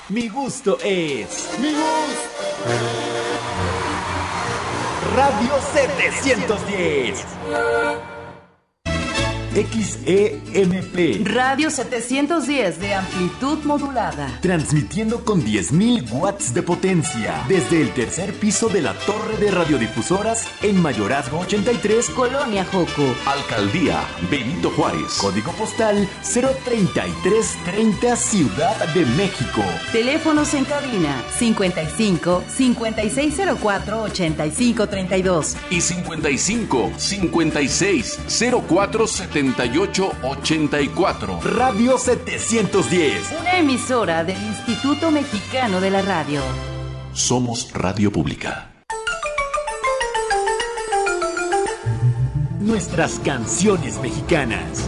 Mi gusto es Mi gusto. Radio 710. XEMP. Radio 710 de amplitud modulada. Transmitiendo con 10.000 watts de potencia desde el tercer piso de la torre de radiodifusoras en Mayorazgo 83, Colonia Joco. Alcaldía Benito Juárez. Código postal 03330, Ciudad de México. Teléfonos en cabina 55 5604 8532 y 55 56 04 7884. Radio 710. Una emisora del Instituto Mexicano de la Radio. Somos Radio Pública. Nuestras canciones mexicanas.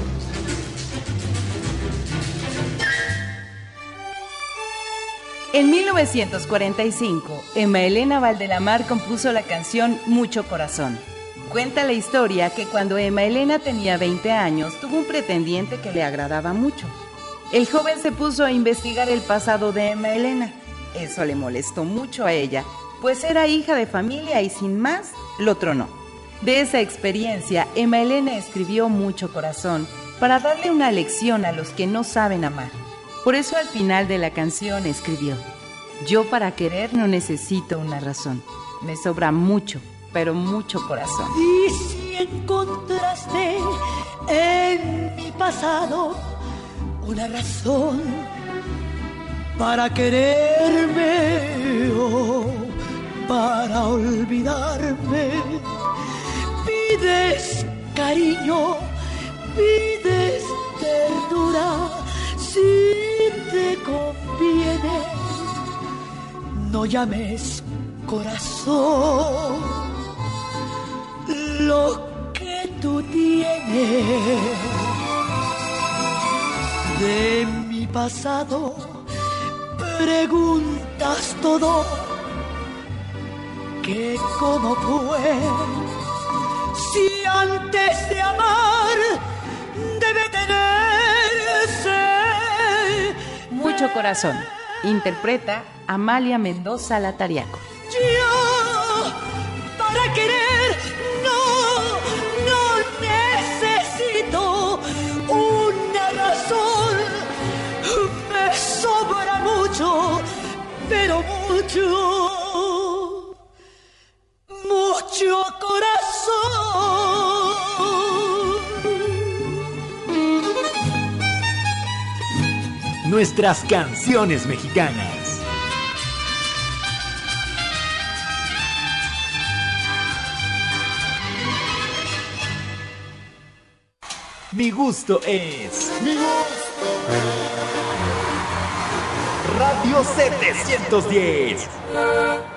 En 1945, Emma Elena Valdelamar compuso la canción Mucho Corazón. Cuenta la historia que cuando Emma Elena tenía 20 años, tuvo un pretendiente que le agradaba mucho. El joven se puso a investigar el pasado de Emma Elena. Eso le molestó mucho a ella, pues era hija de familia y sin más, lo tronó. De esa experiencia, Emma Elena escribió Mucho Corazón para darle una lección a los que no saben amar. Por eso al final de la canción escribió: yo para querer no necesito una razón, me sobra mucho, pero mucho corazón. Y si encontraste en mi pasado una razón para quererme o para olvidarme, pides cariño, pides ternura, si te conviene, no llames corazón lo que tú tienes. De mi pasado preguntas todo, que cómo fue, si antes de amar debe tenerse. Mucho Corazón. Interpreta Amalia Mendoza Latariaco. Yo para querer no necesito una razón, me sobra mucho, pero mucho corazón. Nuestras canciones mexicanas. Mi gusto es Mi gusto. Radio 710.